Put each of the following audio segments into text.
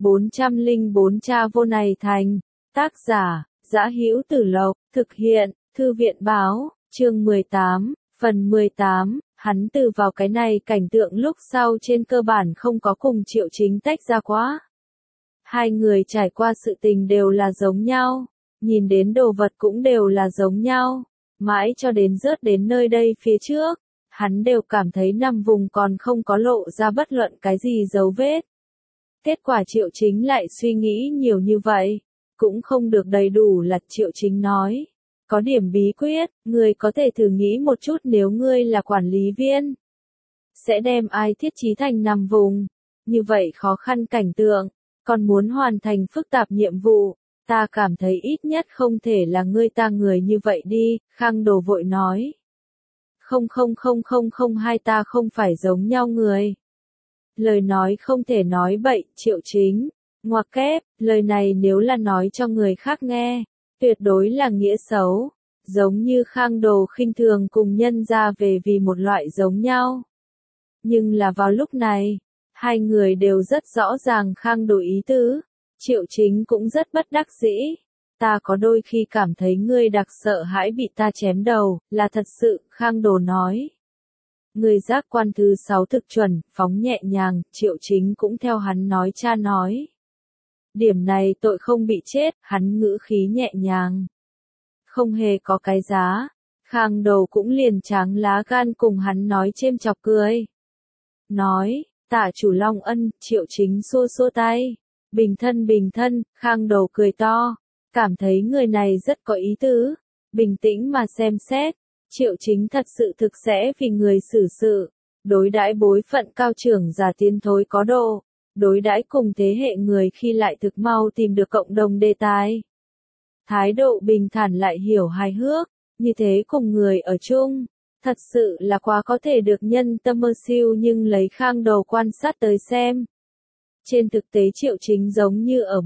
404 Cha vô này thành. Tác giả, Dã Hữu Tử Lộc, thực hiện, Thư viện báo, chương 18, phần 18, hắn từ vào cái này cảnh tượng lúc sau trên cơ bản không có cùng Triệu Chính tách ra quá. Hai người trải qua sự tình đều là giống nhau, nhìn đến đồ vật cũng đều là giống nhau, mãi cho đến rớt đến nơi đây phía trước, hắn đều cảm thấy nằm vùng còn không có lộ ra bất luận cái gì dấu vết. Kết quả Triệu Chính lại suy nghĩ nhiều như vậy, cũng không được đầy đủ là Triệu Chính nói. Có điểm bí quyết, ngươi có thể thử nghĩ một chút nếu ngươi là quản lý viên. Sẽ đem ai thiết trí thành nằm vùng. Như vậy khó khăn cảnh tượng, còn muốn hoàn thành phức tạp nhiệm vụ, ta cảm thấy ít nhất không thể là ngươi ta người như vậy đi, Khang Đồ vội nói. Không hai ta không phải giống nhau người. Lời nói không thể nói bậy, Triệu Chính. Ngoặc kép, lời này nếu là nói cho người khác nghe, tuyệt đối là nghĩa xấu, giống như Khang Đồ khinh thường cùng nhân ra về vì một loại giống nhau. Nhưng là vào lúc này, hai người đều rất rõ ràng Khang Đồ ý tứ, Triệu Chính cũng rất bất đắc dĩ. Ta có đôi khi cảm thấy ngươi đặc sợ hãi bị ta chém đầu, là thật sự, Khang Đồ nói. Người giác quan thứ 6 thực chuẩn, phóng nhẹ nhàng, Triệu Chính cũng theo hắn nói cha nói. Điểm này tội không bị chết, hắn ngữ khí nhẹ nhàng. Không hề có cái giá, Khang Đồ cũng liền tráng lá gan cùng hắn nói chêm chọc cười. Nói, Tạ chủ Long Ân, Triệu Chính xua xua tay. Bình thân, Khang Đồ cười to. Cảm thấy người này rất có ý tứ. Bình tĩnh mà xem xét. Triệu Chính thật sự thực sẽ vì người xử sự. Đối đãi bối phận cao trưởng già tiến thối có độ. Đối đãi cùng thế hệ người khi lại thực mau tìm được cộng đồng đề tài. Thái độ bình thản lại hiểu hài hước. Như thế cùng người ở chung. Thật sự là quá có thể được nhân tâm mơ siêu nhưng lấy Khang Đồ quan sát tới xem. Trên thực tế Triệu Chính giống như ở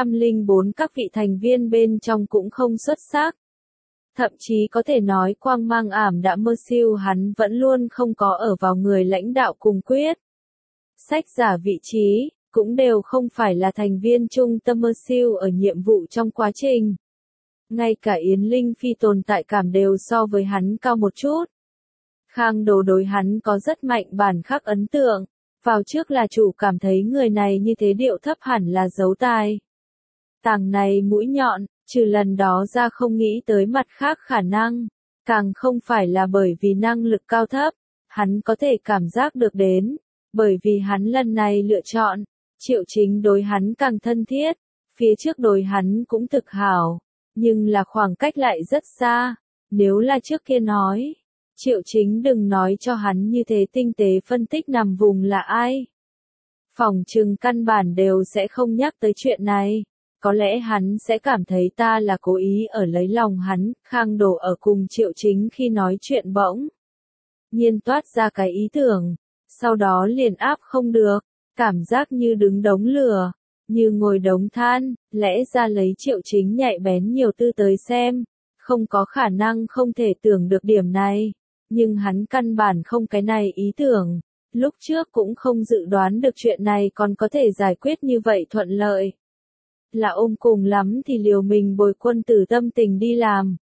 404 các vị thành viên bên trong cũng không xuất sắc. Thậm chí có thể nói quang mang ảm đạm mơ siêu hắn vẫn luôn không có ở vào người lãnh đạo cùng quyết. Sách giả vị trí, cũng đều không phải là thành viên trung tâm mơ siêu ở nhiệm vụ trong quá trình. Ngay cả Yến Linh Phi tồn tại cảm đều so với hắn cao một chút. Khang Đồ đối hắn có rất mạnh bản khắc ấn tượng. Vào trước là chủ cảm thấy người này như thế điệu thấp hẳn là giấu tài. Tàng này mũi nhọn, trừ lần đó ra không nghĩ tới mặt khác khả năng. Càng không phải là bởi vì năng lực cao thấp, hắn có thể cảm giác được đến. Bởi vì hắn lần này lựa chọn, Triệu Chính đối hắn càng thân thiết, phía trước đối hắn cũng thực hảo, nhưng là khoảng cách lại rất xa. Nếu là trước kia nói, Triệu Chính đừng nói cho hắn như thế tinh tế phân tích nằm vùng là ai. Phòng trừng căn bản đều sẽ không nhắc tới chuyện này. Có lẽ hắn sẽ cảm thấy ta là cố ý ở lấy lòng hắn. Khang Đồ ở cùng Triệu Chính khi nói chuyện bỗng nhiên toát ra cái ý tưởng. Sau đó liền áp không được. Cảm giác như đứng đống lửa. Như ngồi đống than. Lẽ ra lấy Triệu Chính nhạy bén nhiều tư tới xem. Không có khả năng không thể tưởng được điểm này. Nhưng hắn căn bản không cái này ý tưởng. Lúc trước cũng không dự đoán được chuyện này còn có thể giải quyết như vậy thuận lợi. Là ôm cùng lắm thì liều mình bồi quân tử tâm tình đi làm.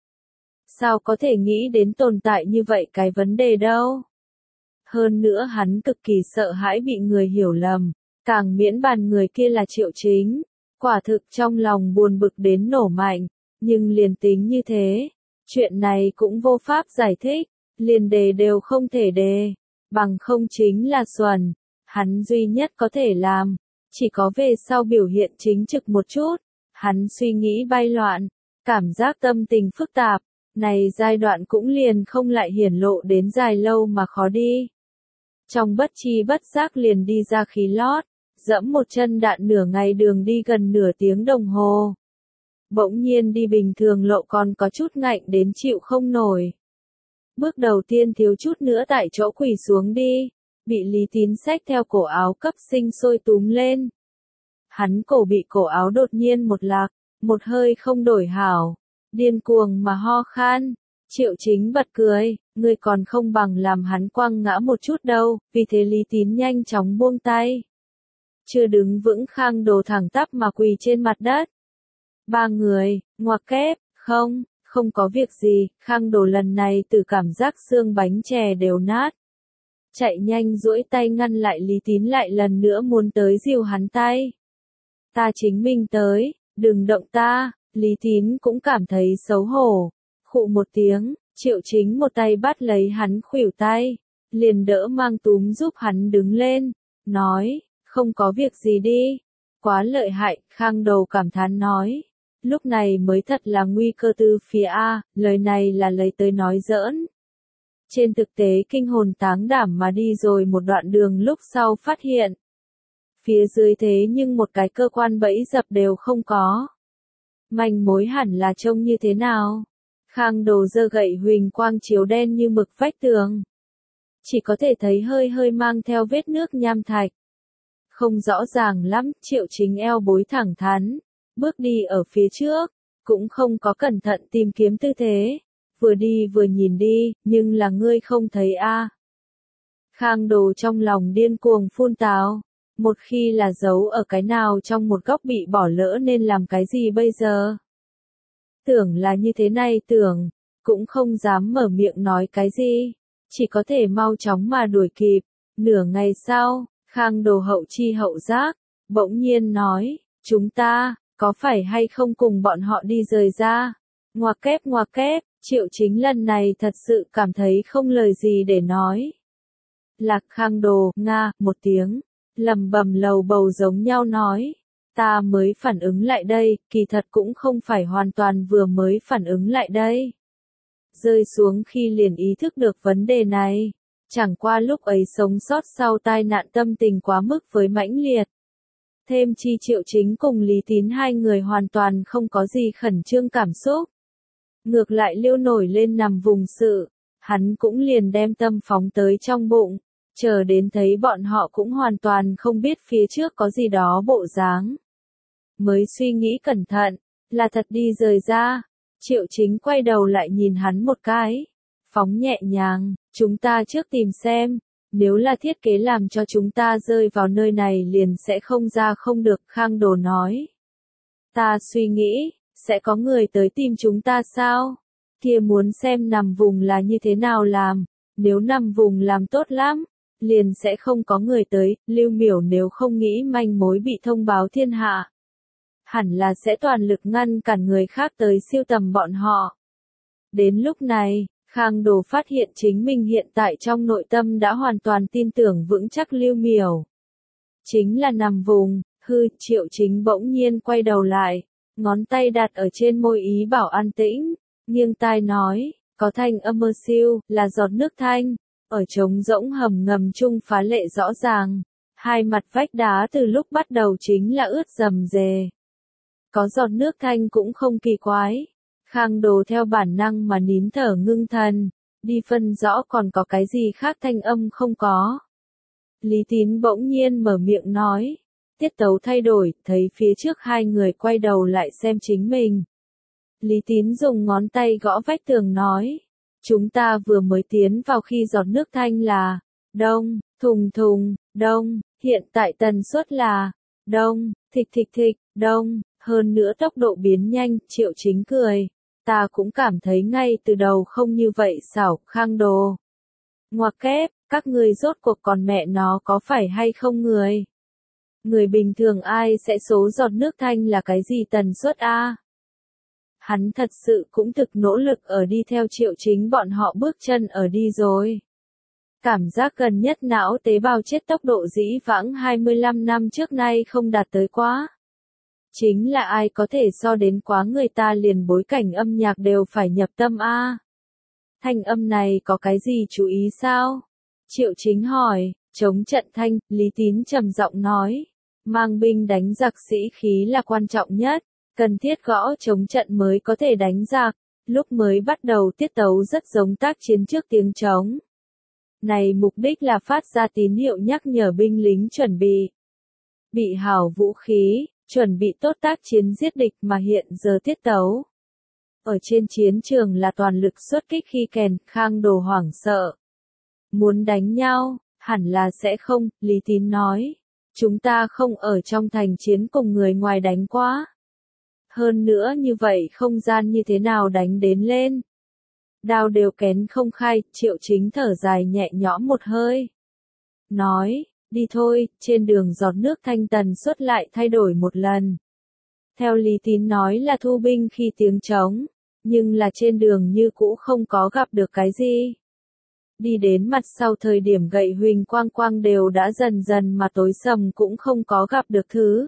Sao có thể nghĩ đến tồn tại như vậy cái vấn đề đâu. Hơn nữa hắn cực kỳ sợ hãi bị người hiểu lầm. Càng miễn bàn người kia là Triệu Chính. Quả thực trong lòng buồn bực đến nổ mạnh. Nhưng liền tính như thế. Chuyện này cũng vô pháp giải thích. Liền đề đều không thể đề. Bằng không chính là xuẩn. Hắn duy nhất có thể làm. Chỉ có về sau biểu hiện chính trực một chút. Hắn suy nghĩ bay loạn. Cảm giác tâm tình phức tạp. Này giai đoạn cũng liền không lại hiển lộ đến dài lâu mà khó đi. Trong bất chi bất giác liền đi ra khí lót. Dẫm một chân đạn nửa ngày đường đi gần nửa tiếng đồng hồ. Bỗng nhiên đi bình thường lộ còn có chút ngạnh đến chịu không nổi. Bước đầu tiên thiếu chút nữa tại chỗ quỳ xuống đi. Bị Lý Tín xách theo cổ áo cấp sinh sôi túm lên. Hắn cổ bị cổ áo đột nhiên một lạc, một hơi không đổi hảo. Điên cuồng mà ho khan. Triệu Chính bật cười, ngươi còn không bằng làm hắn quăng ngã một chút đâu, vì thế Lý Tín nhanh chóng buông tay. chưa đứng vững Khang Đồ thẳng tắp mà quỳ trên mặt đất. Ba người, ngoặc kép, không có việc gì, Khang Đồ lần này từ cảm giác xương bánh chè đều nát. Chạy nhanh duỗi tay ngăn lại Lý Tín lại lần nữa muốn tới dìu hắn tay. Ta chính mình tới, đừng động ta, Lý Tín cũng cảm thấy xấu hổ. Khụ một tiếng, Triệu Chính một tay bắt lấy hắn khuỷu tay, liền đỡ mang túm giúp hắn đứng lên, nói, không có việc gì đi. Quá lợi hại, Khang Đồ cảm thán nói. Lúc này mới thật là nguy cơ từ phía A, lời này là lấy tới nói giỡn. Trên thực tế kinh hồn táng đảm mà đi rồi một đoạn đường lúc sau phát hiện. Phía dưới thế nhưng một cái cơ quan bẫy dập đều không có. Manh mối hẳn là trông như thế nào? Khang Đồ giơ gậy huỳnh quang chiếu đen như mực vách tường. Chỉ có thể thấy hơi hơi mang theo vết nước nham thạch. Không rõ ràng lắm, Triệu Chính eo bối thẳng thắn, bước đi ở phía trước, cũng không có cẩn thận tìm kiếm tư thế, vừa đi vừa nhìn đi, nhưng là ngươi không thấy a. Khang Đồ trong lòng điên cuồng phun tào, một khi là giấu ở cái nào trong một góc bị bỏ lỡ nên làm cái gì bây giờ? Tưởng là như thế này tưởng, cũng không dám mở miệng nói cái gì, chỉ có thể mau chóng mà đuổi kịp. Nửa ngày sau, Khang Đồ hậu chi hậu giác, bỗng nhiên nói, chúng ta, có phải hay không cùng bọn họ đi rời ra? Ngoặc kép, Triệu Chính lần này thật sự cảm thấy không lời gì để nói. Lạc Khang Đồ, nga, một tiếng, lầm bầm lầu bầu giống nhau nói. Ta mới phản ứng lại đây, kỳ thật cũng không phải hoàn toàn vừa mới phản ứng lại đây. Rơi xuống khi liền ý thức được vấn đề này. Chẳng qua lúc ấy sống sót sau tai nạn tâm tình quá mức với mãnh liệt. Thêm chi Triệu Chính cùng Lý Tín hai người hoàn toàn không có gì khẩn trương cảm xúc. Ngược lại liêu nổi lên nằm vùng sự, hắn cũng liền đem tâm phóng tới trong bụng, chờ đến thấy bọn họ cũng hoàn toàn không biết phía trước có gì đó bộ dáng. Mới suy nghĩ cẩn thận, là thật đi rời ra. Triệu Chính quay đầu lại nhìn hắn một cái, phóng nhẹ nhàng, chúng ta trước tìm xem, nếu là thiết kế làm cho chúng ta rơi vào nơi này liền sẽ không ra không được, Khang Đồ nói. Ta suy nghĩ, sẽ có người tới tìm chúng ta sao? Kia muốn xem nằm vùng là như thế nào làm, nếu nằm vùng làm tốt lắm, liền sẽ không có người tới, Lưu Miểu nếu không nghĩ manh mối bị thông báo thiên hạ. Hẳn là sẽ toàn lực ngăn cản người khác tới siêu tầm bọn họ. Đến lúc này, Khang Đồ phát hiện chính mình hiện tại trong nội tâm đã hoàn toàn tin tưởng vững chắc Lưu Miểu. Chính là nằm vùng, Triệu Chính bỗng nhiên quay đầu lại, ngón tay đặt ở trên môi ý bảo an tĩnh, nghiêng tai nói, có thanh âm mơ siêu, là giọt nước thanh, ở trống rỗng hầm ngầm chung phá lệ rõ ràng, hai mặt vách đá từ lúc bắt đầu chính là ướt rầm rề. Có giọt nước thanh cũng không kỳ quái. Khang Đồ theo bản năng mà nín thở ngưng thần, đi phân rõ còn có cái gì khác thanh âm không có. Lý Tín bỗng nhiên mở miệng nói, tiết tấu thay đổi, thấy phía trước hai người quay đầu lại xem chính mình. Lý Tín dùng ngón tay gõ vách tường nói, chúng ta vừa mới tiến vào khi giọt nước thanh là, đông, thùng thùng, đông, hiện tại tần suất là, đông, thịch thịch thịch, đông, hơn nữa tốc độ biến nhanh, Triệu Chính cười. Ta cũng cảm thấy ngay từ đầu không như vậy xảo, Khang Đồ. Ngoặc kép, các ngươi rốt cuộc còn mẹ nó có phải hay không người? Người bình thường ai sẽ số giọt nước thanh là cái gì tần suất a? Hắn thật sự cũng thực nỗ lực ở đi theo Triệu Chính bọn họ bước chân ở đi rồi. Cảm giác gần nhất não tế bào chết tốc độ dĩ vãng 25 năm trước nay không đạt tới quá. Chính là ai có thể so đến quá người ta liền bối cảnh âm nhạc đều phải nhập tâm a. Thanh âm này có cái gì chú ý sao? Triệu Chính hỏi, chống trận thanh, Lý Tín trầm giọng nói, mang binh đánh giặc sĩ khí là quan trọng nhất, cần thiết gõ chống trận mới có thể đánh giặc, lúc mới bắt đầu tiết tấu rất giống tác chiến trước tiếng trống. Này mục đích là phát ra tín hiệu nhắc nhở binh lính chuẩn bị hảo vũ khí, chuẩn bị tốt tác chiến giết địch mà hiện giờ tiết tấu. Ở trên chiến trường là toàn lực xuất kích khi kèn, Khang Đồ hoảng sợ. Muốn đánh nhau, hẳn là sẽ không, Lý Tín nói. Chúng ta không ở trong thành chiến cùng người ngoài đánh quá. Hơn nữa như vậy không gian như thế nào đánh đến lên. Đao đều kén không khai, Triệu Chính thở dài nhẹ nhõm một hơi. Nói, đi thôi, trên đường giọt nước thanh tần suất lại thay đổi một lần. Theo Lý Tín nói là thu binh khi tiếng trống, nhưng là trên đường như cũ không có gặp được cái gì. Đi đến mặt sau thời điểm gậy huỳnh quang quang đều đã dần dần mà tối sầm cũng không có gặp được thứ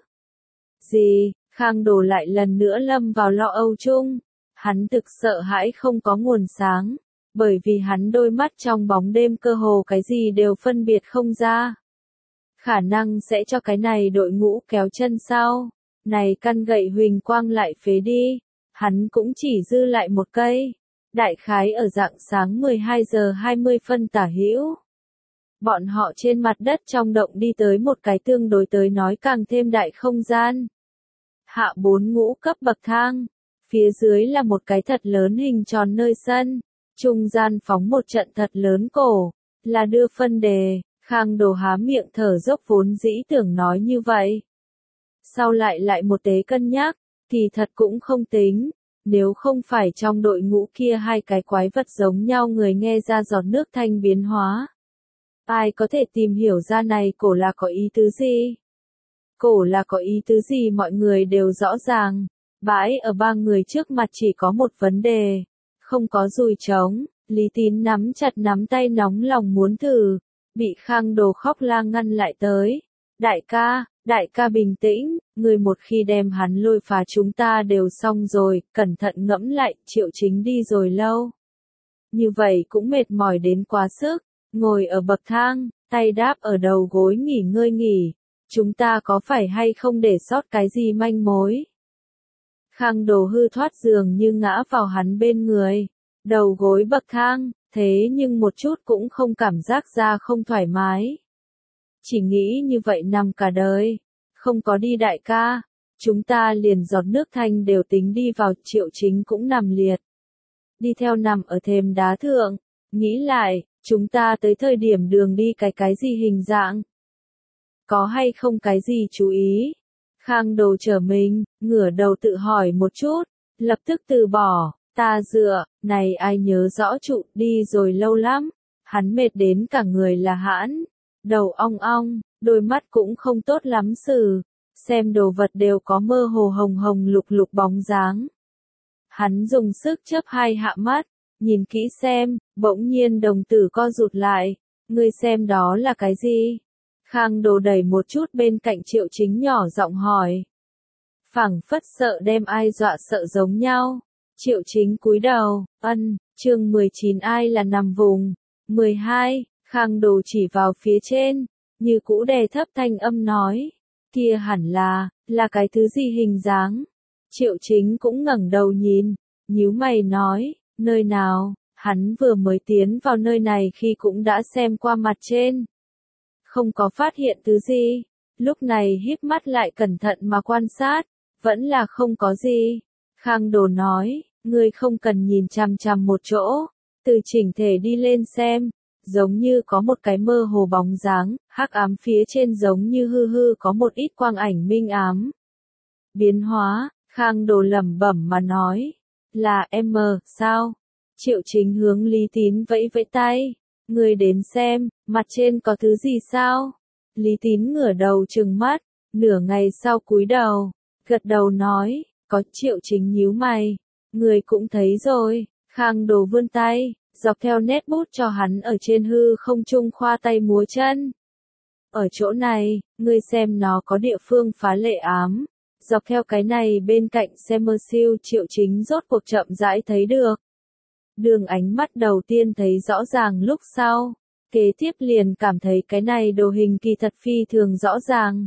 gì, Khang Đồ lại lần nữa lâm vào lo âu chung. Hắn thực sợ hãi không có nguồn sáng, bởi vì hắn đôi mắt trong bóng đêm cơ hồ cái gì đều phân biệt không ra. Khả năng sẽ cho cái này đội ngũ kéo chân sau, này căn gậy huỳnh quang lại phế đi, hắn cũng chỉ dư lại một cây. Đại khái ở rạng sáng 12 giờ 20 phân tả hữu. Bọn họ trên mặt đất trong động đi tới một cái tương đối tới nói càng thêm đại không gian. Hạ 4 ngũ cấp bậc thang. Phía dưới là một cái thật lớn hình tròn nơi sân. Trung gian phóng một trận thật lớn cổ. Là đưa phân đề. Khang Đồ há miệng thở dốc vốn dĩ tưởng nói như vậy. Sau lại một tế cân nhắc. Thì thật cũng không tính. Nếu không phải trong đội ngũ kia hai cái quái vật giống nhau người nghe ra giọt nước thanh biến hóa. Ai có thể tìm hiểu ra này cổ là có ý tứ gì? Cổ là có ý tứ gì mọi người đều rõ ràng. Bãi ở ba người trước mặt chỉ có một vấn đề. Không có dùi trống. Lý Tín nắm chặt nắm tay nóng lòng muốn thử. Bị Khang Đồ khóc la ngăn lại tới. Đại ca bình tĩnh, người một khi đem hắn lôi phá chúng ta đều xong rồi, cẩn thận ngẫm lại, Triệu Chính đi rồi lâu. Như vậy cũng mệt mỏi đến quá sức, ngồi ở bậc thang, tay đáp ở đầu gối nghỉ ngơi nghỉ, chúng ta có phải hay không để sót cái gì manh mối? Khang Đồ hư thoát giường như ngã vào hắn bên người, đầu gối bậc thang, thế nhưng một chút cũng không cảm giác ra không thoải mái. Chỉ nghĩ như vậy nằm cả đời, không có đi đại ca, chúng ta liền giọt nước thanh đều tính đi vào, Triệu Chính cũng nằm liệt. Đi theo nằm ở thềm đá thượng, nghĩ lại, chúng ta tới thời điểm đường đi cái gì hình dạng? Có hay không cái gì chú ý? Khang Đồ trở mình, ngửa đầu tự hỏi một chút, lập tức từ bỏ, ta dựa, này ai nhớ rõ trụ, đi rồi lâu lắm, hắn mệt đến cả người là hãn. Đầu ong ong, đôi mắt cũng không tốt lắm xử, xem đồ vật đều có mơ hồ hồng hồng lục lục bóng dáng. Hắn dùng sức chớp hai hạ mắt, nhìn kỹ xem, bỗng nhiên đồng tử co rụt lại, ngươi xem đó là cái gì? Khang Đồ đẩy một chút bên cạnh Triệu Chính nhỏ giọng hỏi. Phảng phất sợ đem ai dọa sợ giống nhau. Triệu Chính cúi đầu, chương 19 ai là nằm vùng, 12. Khang Đồ chỉ vào phía trên, như cũ đè thấp thanh âm nói, kia hẳn là cái thứ gì hình dáng. Triệu Chính cũng ngẩng đầu nhìn, nhíu mày nói, nơi nào, hắn vừa mới tiến vào nơi này khi cũng đã xem qua mặt trên. Không có phát hiện thứ gì, lúc này híp mắt lại cẩn thận mà quan sát, vẫn là không có gì. Khang Đồ nói, ngươi không cần nhìn chằm chằm một chỗ, từ chỉnh thể đi lên xem. Giống như có một cái mơ hồ bóng dáng, hắc ám phía trên giống như hư hư có một ít quang ảnh minh ám. Biến hóa, Khang Đồ lẩm bẩm mà nói, là em sao? Triệu Chính hướng Lý Tín vẫy vẫy tay, người đến xem, mặt trên có thứ gì sao? Lý Tín ngửa đầu trừng mắt, nửa ngày sau cúi đầu, gật đầu nói, có. Triệu Chính nhíu mày, người cũng thấy rồi. Khang Đồ vươn tay, dọc theo nét bút cho hắn ở trên hư không trung khoa tay múa chân. Ở chỗ này, ngươi xem nó có địa phương phá lệ ám. Dọc theo cái này bên cạnh xem mơ siêu Triệu Chính rốt cuộc chậm rãi thấy được. Đường ánh mắt đầu tiên thấy rõ ràng lúc sau. Kế tiếp liền cảm thấy cái này đồ hình kỳ thật phi thường rõ ràng.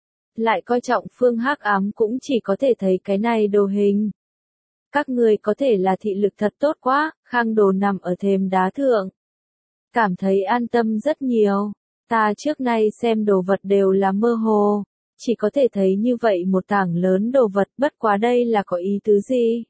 Lại coi trọng phương hắc ám cũng chỉ có thể thấy cái này đồ hình. Các người có thể là thị lực thật tốt quá, Khang Đồ nằm ở thềm đá thượng. Cảm thấy an tâm rất nhiều, ta trước nay xem đồ vật đều là mơ hồ, chỉ có thể thấy như vậy một tảng lớn đồ vật, bất quá đây là có ý tứ gì?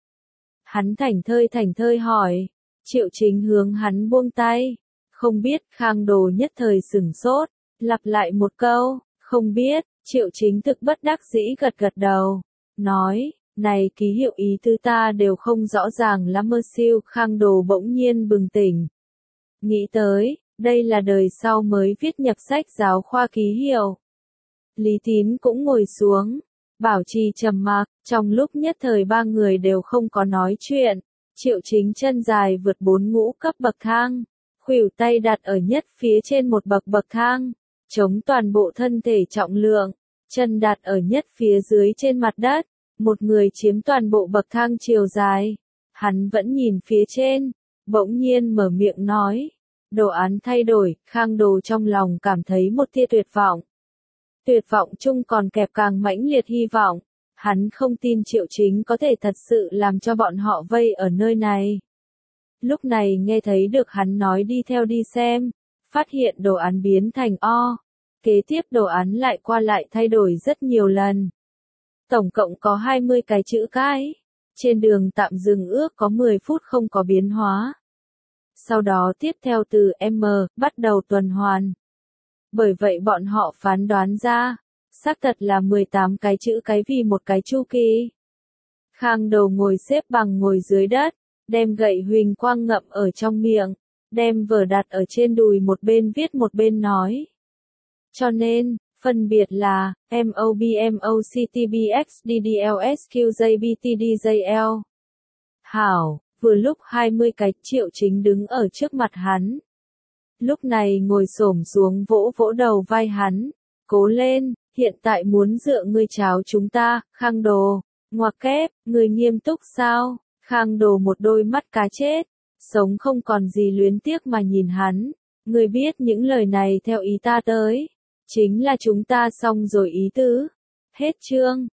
Hắn thảnh thơi hỏi, Triệu Chính hướng hắn buông tay, không biết. Khang Đồ nhất thời sửng sốt, lặp lại một câu, Không biết, Triệu Chính Thực bất đắc dĩ gật gật đầu, nói, này ký hiệu ý tứ ta đều không rõ ràng lắm mơ siêu. Khang Đồ bỗng nhiên bừng tỉnh. Nghĩ tới, đây là đời sau mới viết nhập sách giáo khoa ký hiệu. Lý Tín cũng ngồi xuống, bảo trì trầm mặc, trong lúc nhất thời ba người đều không có nói chuyện. Triệu Chính chân dài vượt 4 ngũ cấp bậc thang, khuỷu tay đặt ở nhất phía trên một bậc thang, chống toàn bộ thân thể trọng lượng, chân đặt ở nhất phía dưới trên mặt đất, một người chiếm toàn bộ bậc thang chiều dài. Hắn vẫn nhìn phía trên, bỗng nhiên mở miệng nói, đồ án thay đổi. Khang Đồ trong lòng cảm thấy một tia tuyệt vọng. Tuyệt vọng chung còn kẹp càng mãnh liệt hy vọng. Hắn không tin Triệu Chính có thể thật sự làm cho bọn họ vây ở nơi này. Lúc này nghe thấy được hắn nói đi theo đi xem, phát hiện đồ án biến thành O. Kế tiếp đồ án lại qua lại thay đổi rất nhiều lần. Tổng cộng có 20 cái chữ cái. Trên đường tạm dừng ước có 10 phút không có biến hóa. Sau đó tiếp theo từ M, bắt đầu tuần hoàn. Bởi vậy bọn họ phán đoán ra, xác thật là 18 cái chữ cái vì một cái chu kỳ. Khang Đồ ngồi xếp bằng ngồi dưới đất, đem gậy huỳnh quang ngậm ở trong miệng, đem vở đặt ở trên đùi một bên viết một bên nói. Cho nên, phân biệt là, MOB MOCTBX DDLS QJBTDJL. Hảo, vừa lúc 20 cái. Triệu Chính đứng ở trước mặt hắn. Lúc này ngồi xổm xuống vỗ vỗ đầu vai hắn, cố lên, hiện tại muốn dựa ngươi cháo chúng ta. Khang Đồ, ngoặc kép, người nghiêm túc sao? Khang Đồ một đôi mắt cá chết, sống không còn gì luyến tiếc mà nhìn hắn, ngươi biết những lời này theo ý ta tới, chính là chúng ta xong rồi ý tứ. Hết chương.